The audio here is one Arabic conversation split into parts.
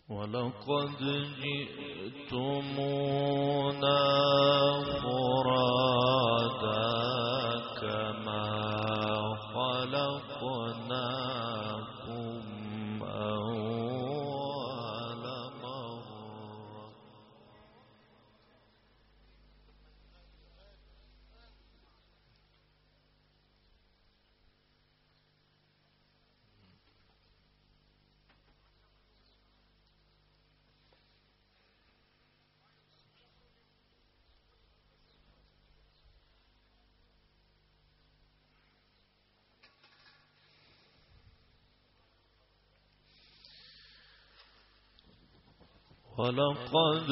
ولقد جئتمونا فرادا كما خلقناكم أول مرة. ولقد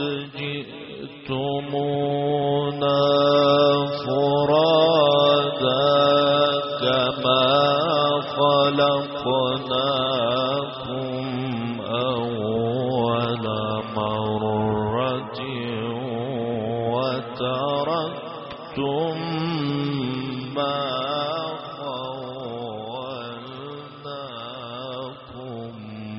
جئتمونا فرادا كما خلقناكم أول مرة وتركتم ما خولناكم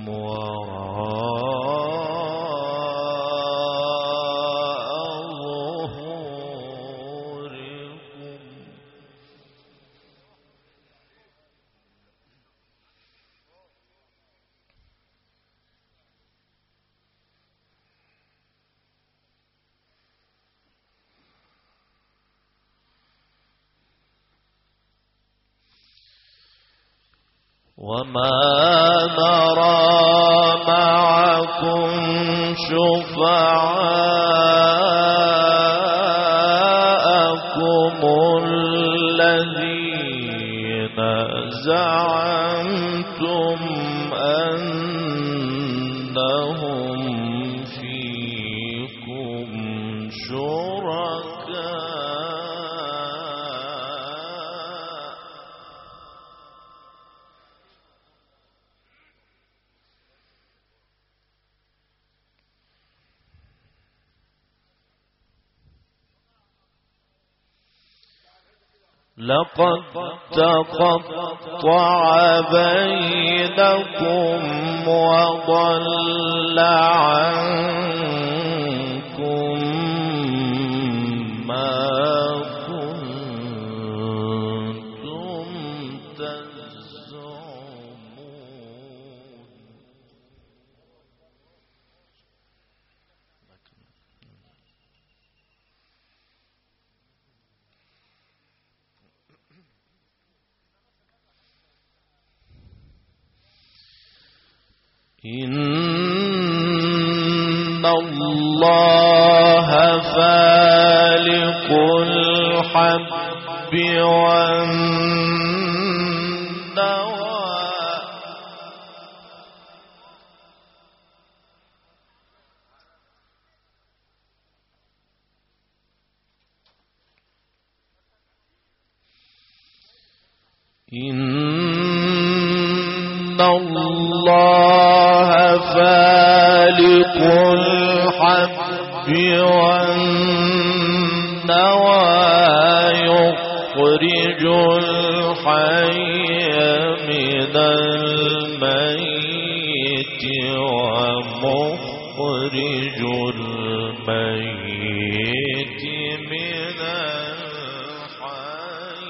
وما نرى معكم شفعاءكم الذين زعمتم أنهم فيكم شركاء لقد تقطع بينكم وضل عنكم ما كنتم تزعمون. إن الله فالق الحب والنوى إن الله فالق الحب والنوى يخرج الحي من الميت ومخرج الميت من الحي.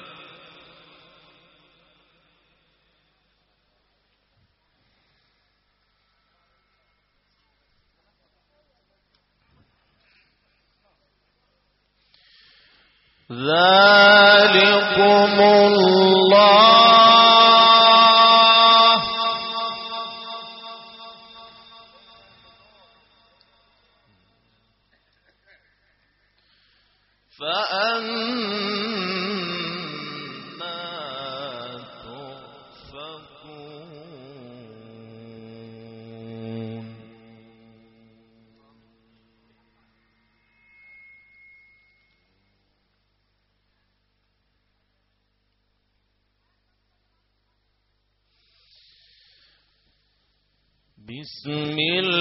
ذلكم الله فأنى تؤفكون. بسم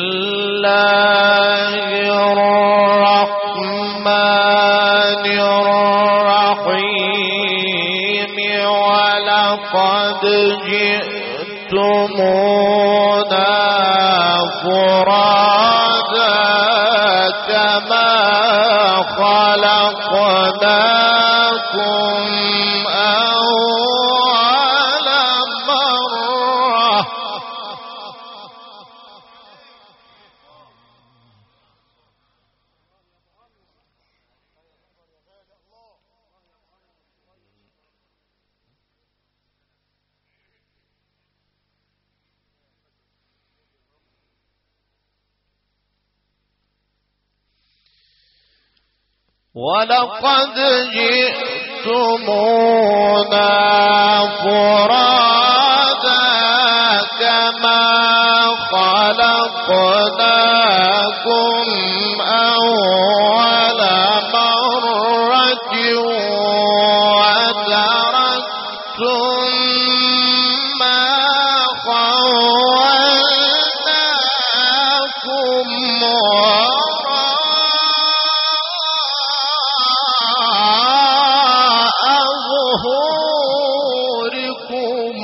الله الرحمن الرحيم. ولقد جئتمونا فرادى خلقناكم أول مرة ولقد جئتمونا فرادا كما خلقناكم أول مرة وتركتم ما خولناكم ظهوركم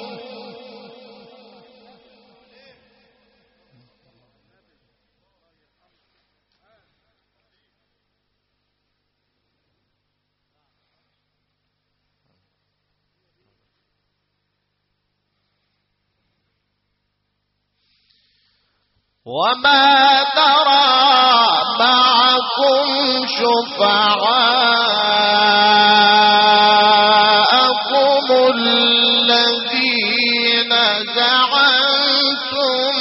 وما ترى معكم شفعاءكم الذين زعمتم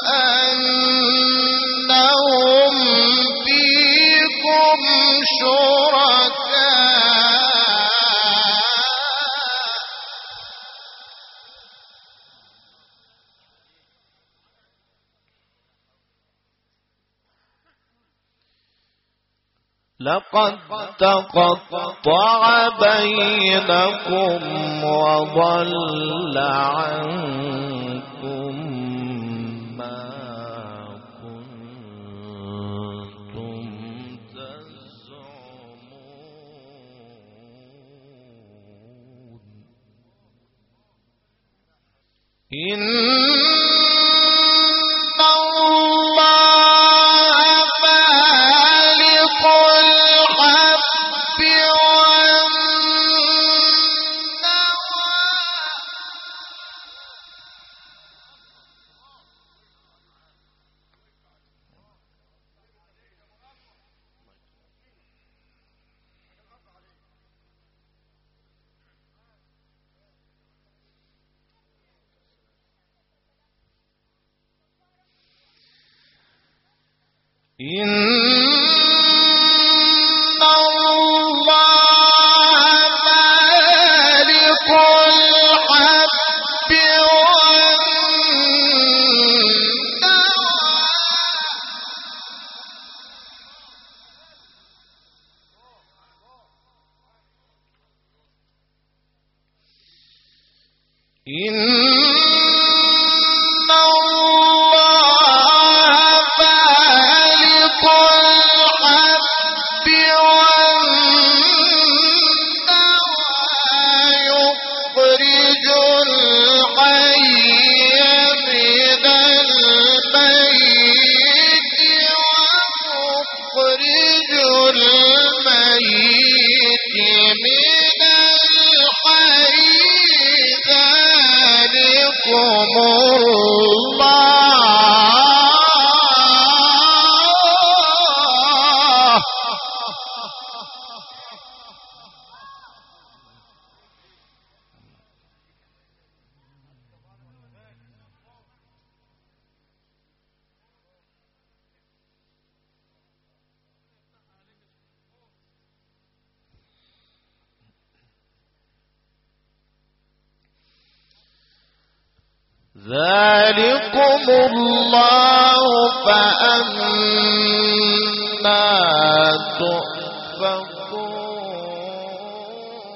أنهم فيكم شركاء لقد تقطع بينكم وضل عنكم ما كنتم تزعمون إن الله فالق الحب ذلكم الله فأنا تؤفكون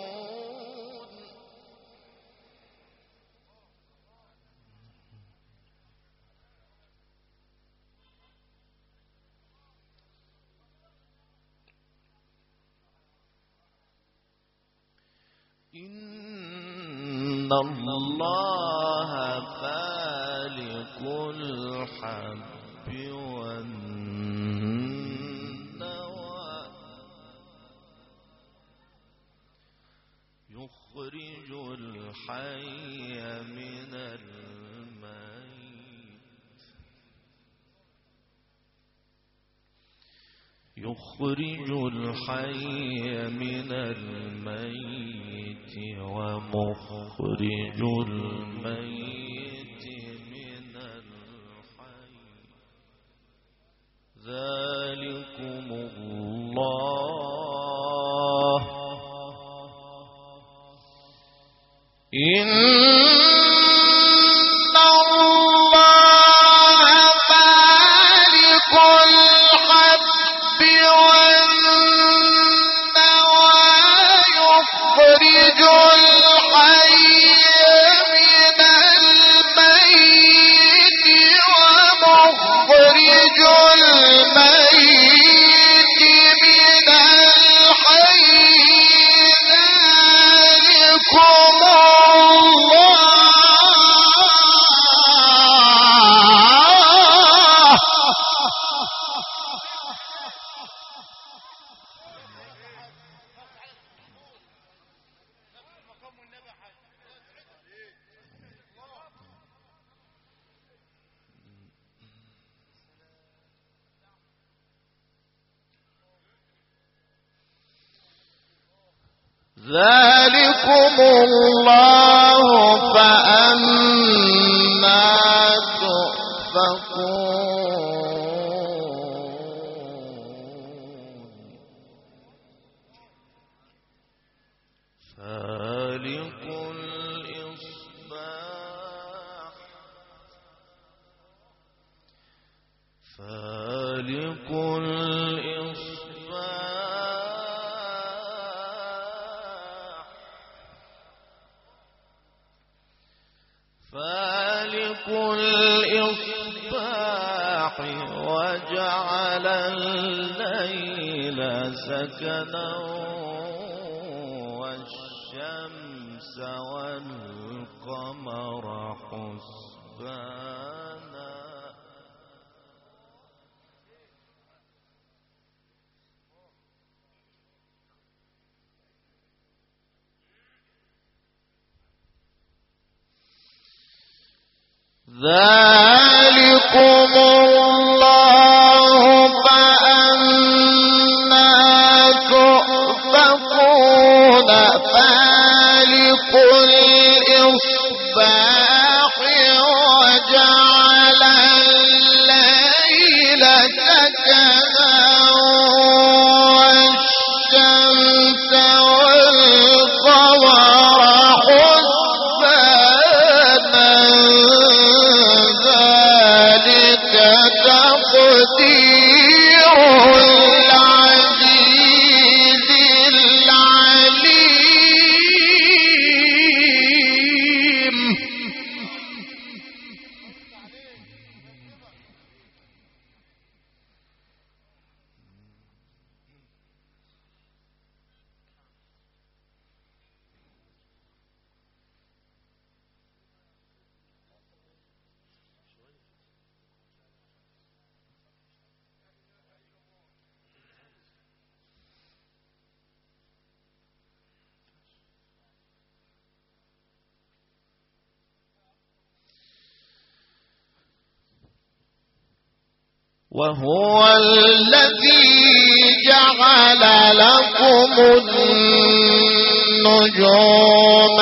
إن الله فالق الحب والنوى من الميت يخرج الحي من الميت ومخرج الميت من الحي ذلكم الله إن الله فالق الحب والنوى يخرج الحي من الميت ومخرج الميت من الحي ذلكم ذلكم الله فأنا تؤفكون فالق الإصباح فالق الإصباح وجعل الليل سكنا والشمس والقمر حسبانا ذلكم الله فأنا تؤفكون فالق الإصباح وجعل الليل سكنا والشمس والقمر حسبانا تقدير العزيز العليم وهو الذي جعل لكم النجوم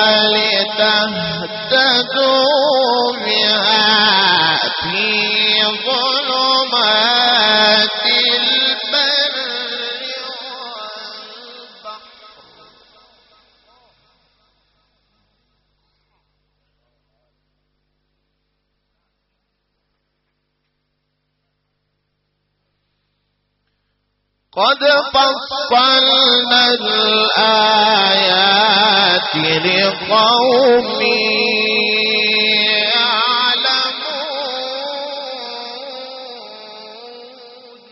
لتهتدوا بها في ظلمات البر والبحر قد فصلنا الآيات لقوم يعلمون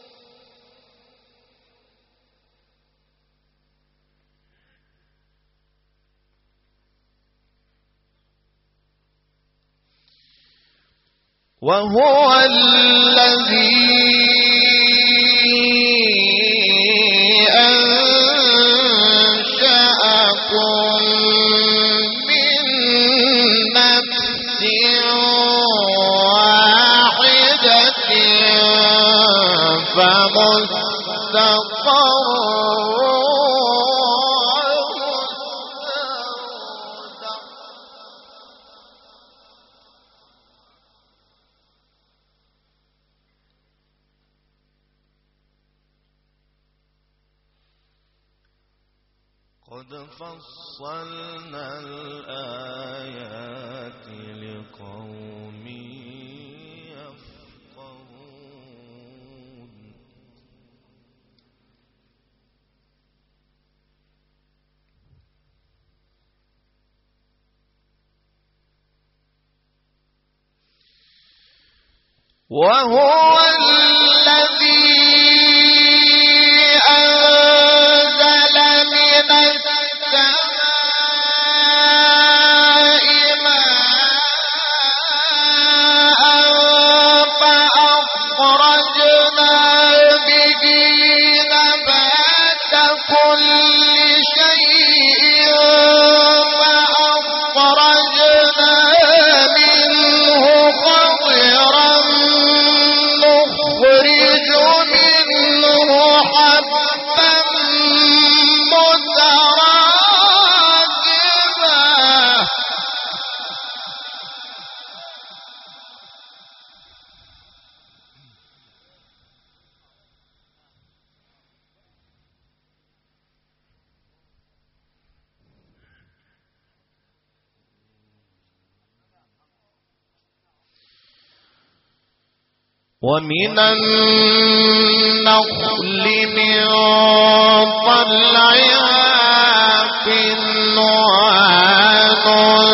وهو الذي أنشأكم من قد فصلنا الآيات لقوم يفقهون وهو الذي أنزل من السماء ماء فأخرجنا به نبات كل شيء فأخرجنا منه خضرا نخرج منه حبا متراكبا ومن النخل من طلعها قنوان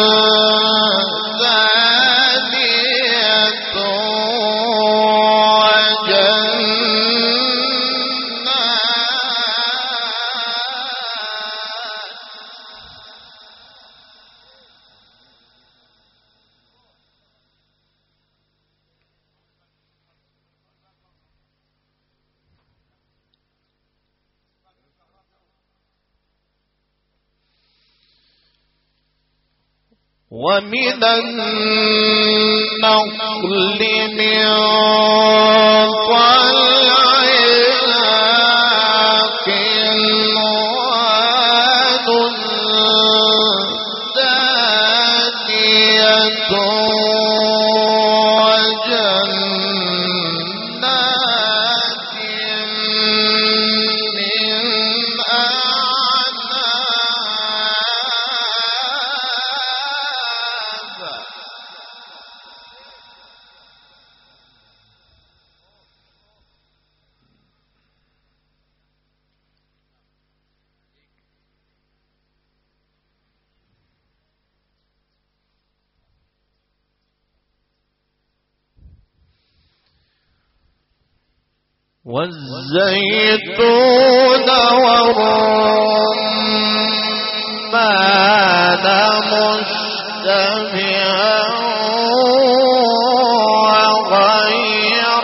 دانية ومن النخل من طلعها قنوان دانية وجنات من والزيتون والرمان مشتبها وغير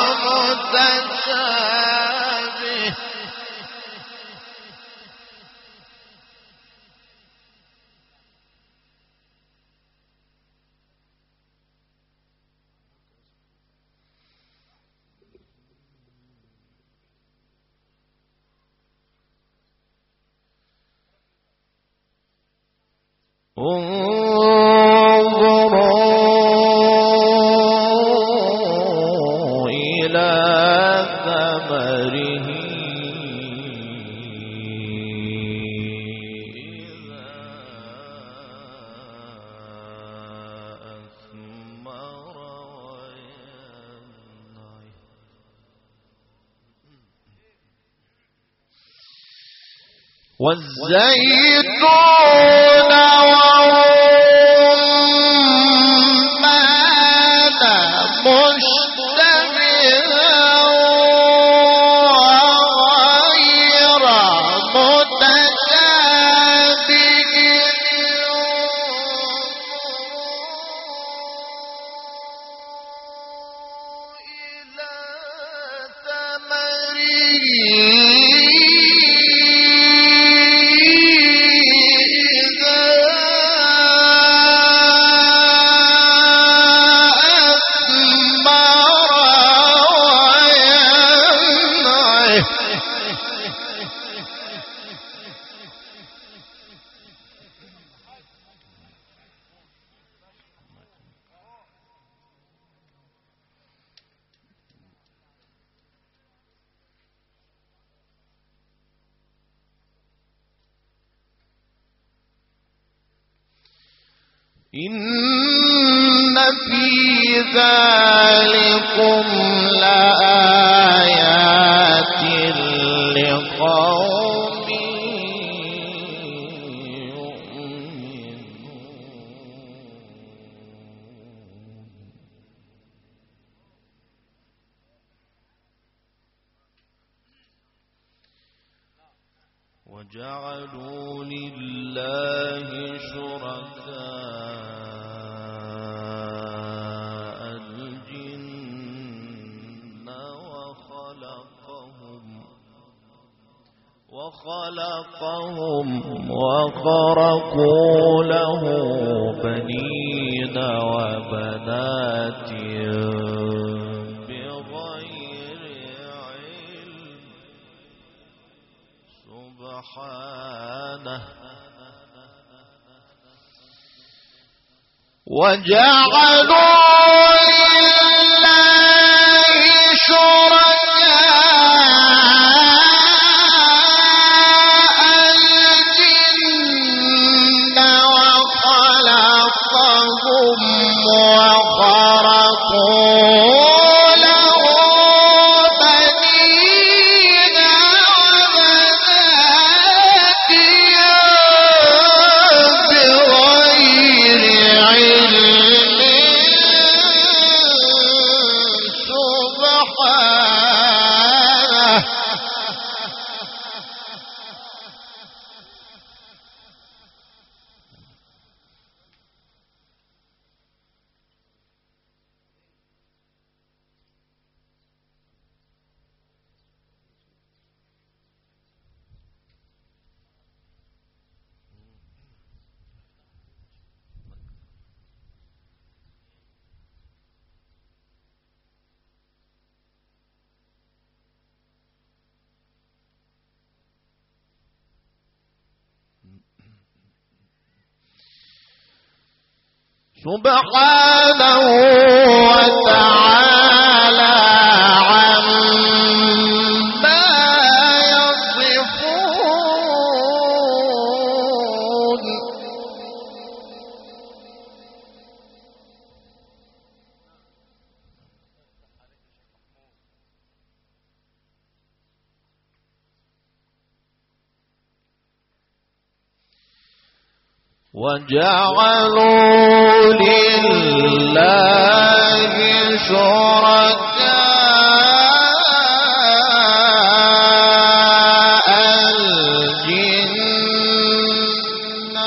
متشابه انظروا إلى ثمره إذا أثمر وينعم والزيتون والرمان مشتبها وغير متشابه إلى ثمره إن في ذلكم لآيات لقوم يؤمنون. وجعلوا لله شركاء الجن وخلقهم وخرقوا له بنين وبنات بغير علم سبحانه. وجعلوا لله شركاء الجن وخلقهم وخرقوا له بنين وبنات بغير علم سبحانه. سبحانه وتعالى عما يصفون. وجعلوا لله شركاء الجن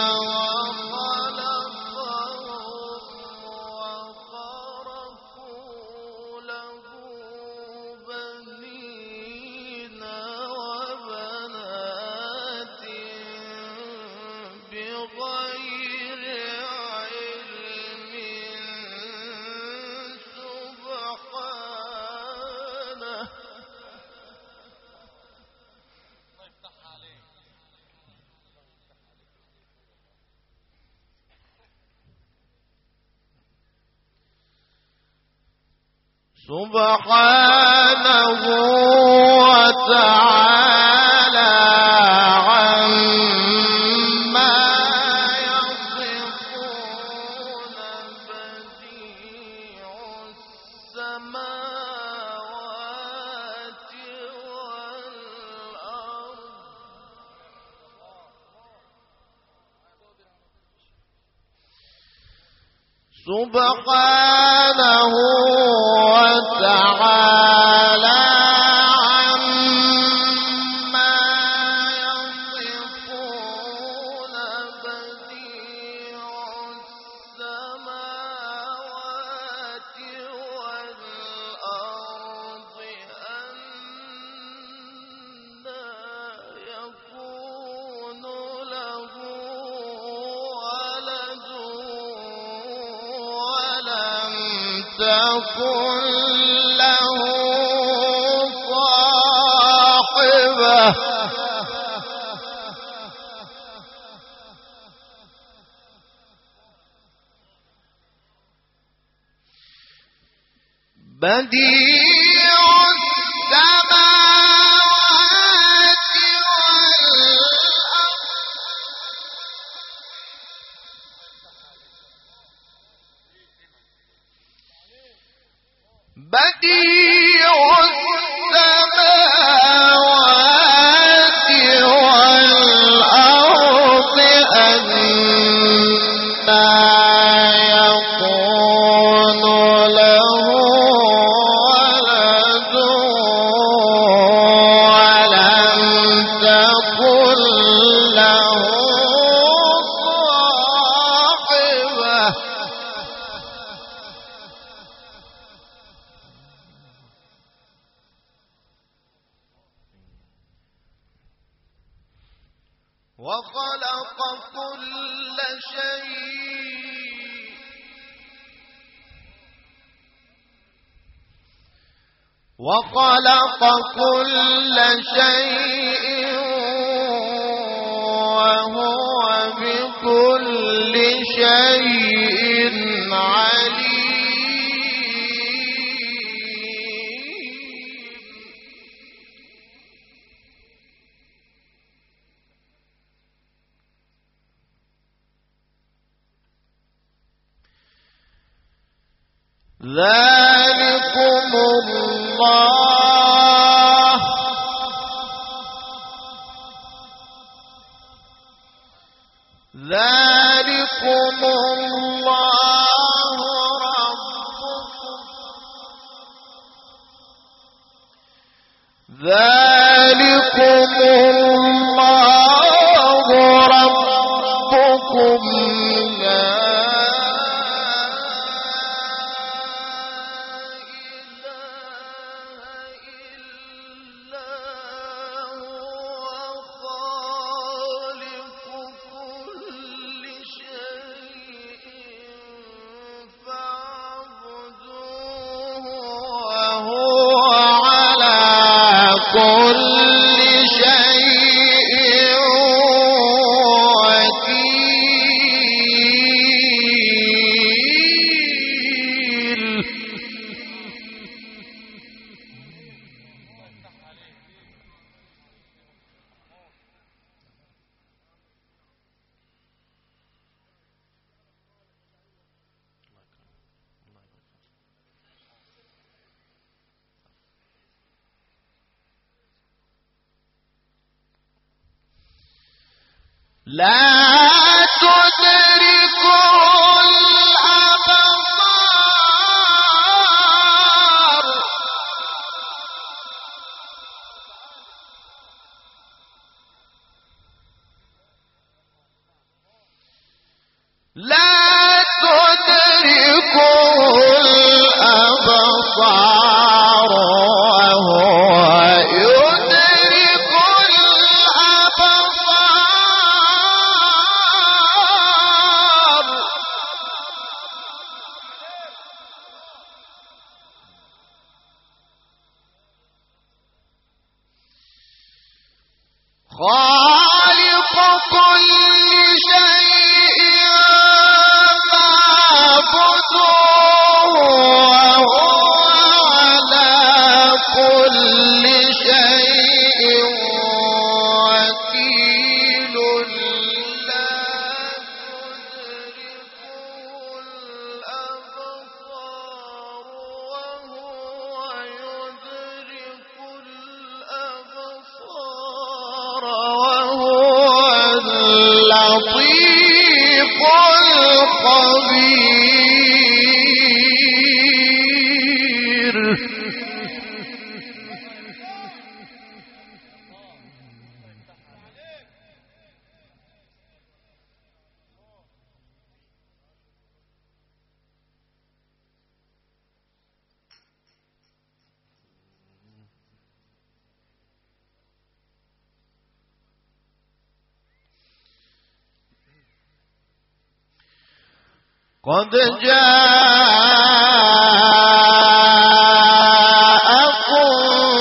وخلقهم وخرقوا له بنين وبنات بغير علم سبحانه. سبحانه وتعالى عما يصفون. بديع السماوات والأرض سبحانه وتعالى عما يصفون. بديع السماوات والأرض أنى يكون له ولد ولم تكن له صاحبة. بديع السماوات والأرض وخلق كل شيء وهو بكل شيء عليم. ذلكم الله ربكم لا كل شيء وكيل. لا تدركه الأبصار وهو يدرك الأبصار. خالق كل شيء فاعبدوه وهو على كل شيء وكيل. لا تدركه الأبصار وهو اللطيف الخبير. قد جاءكم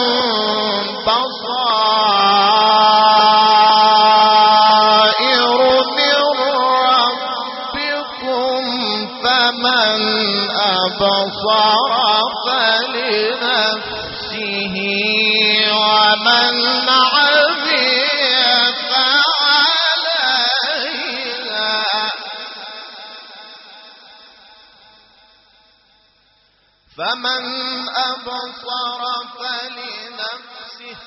بصائر من ربكم فمن أبصر فلنفسه ومن عمي فعليها. فمن أبصر فلنفسه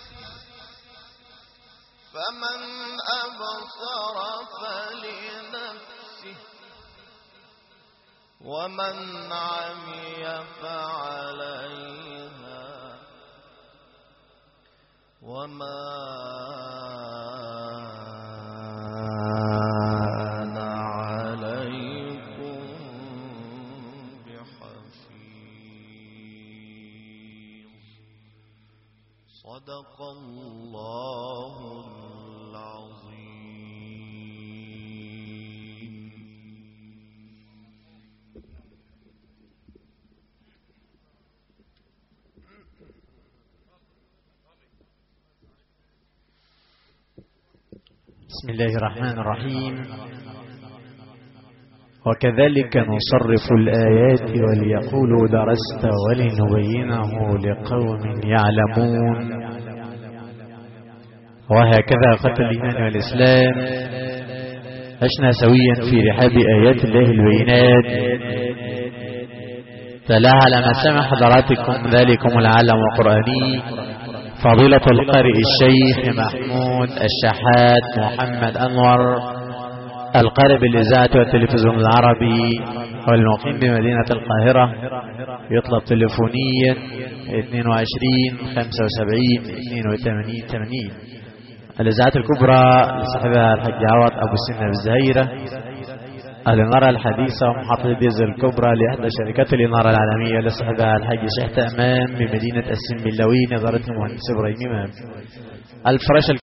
ومن عمي فعليها وما أنا عليكم بحفيظ. صدق الله العظيم. بسم الله الرحمن الرحيم. وكذلك نصرف الآيات وليقولوا درست ولنبينه لقوم يعلمون. وهكذا قتل الإيمان والإسلام عشنا سويا في رحاب آيات الله البينات. تلاها على مسامع حضراتكم ذلكم العالم القرآني فضيلة القارئ الشيخ محمود الشحات محمد أنور، القارئ بالإذاعة والتلفزيون العربي والمقيم بمدينة القاهرة. يطلب تليفونيا 22 75 82 80. الإذاعة الكبرى لصاحبها الحاج عوض أبو سنة بالزهيرة. الإنارة الحديثة ومحطة ديزل الكبرى لإحدى شركات الإنارة العالمية لصاحبها الحاج شيخ تأمام بمدينة السنبلاوي، نظارة المهندس إبراهيم إمام. الفراشة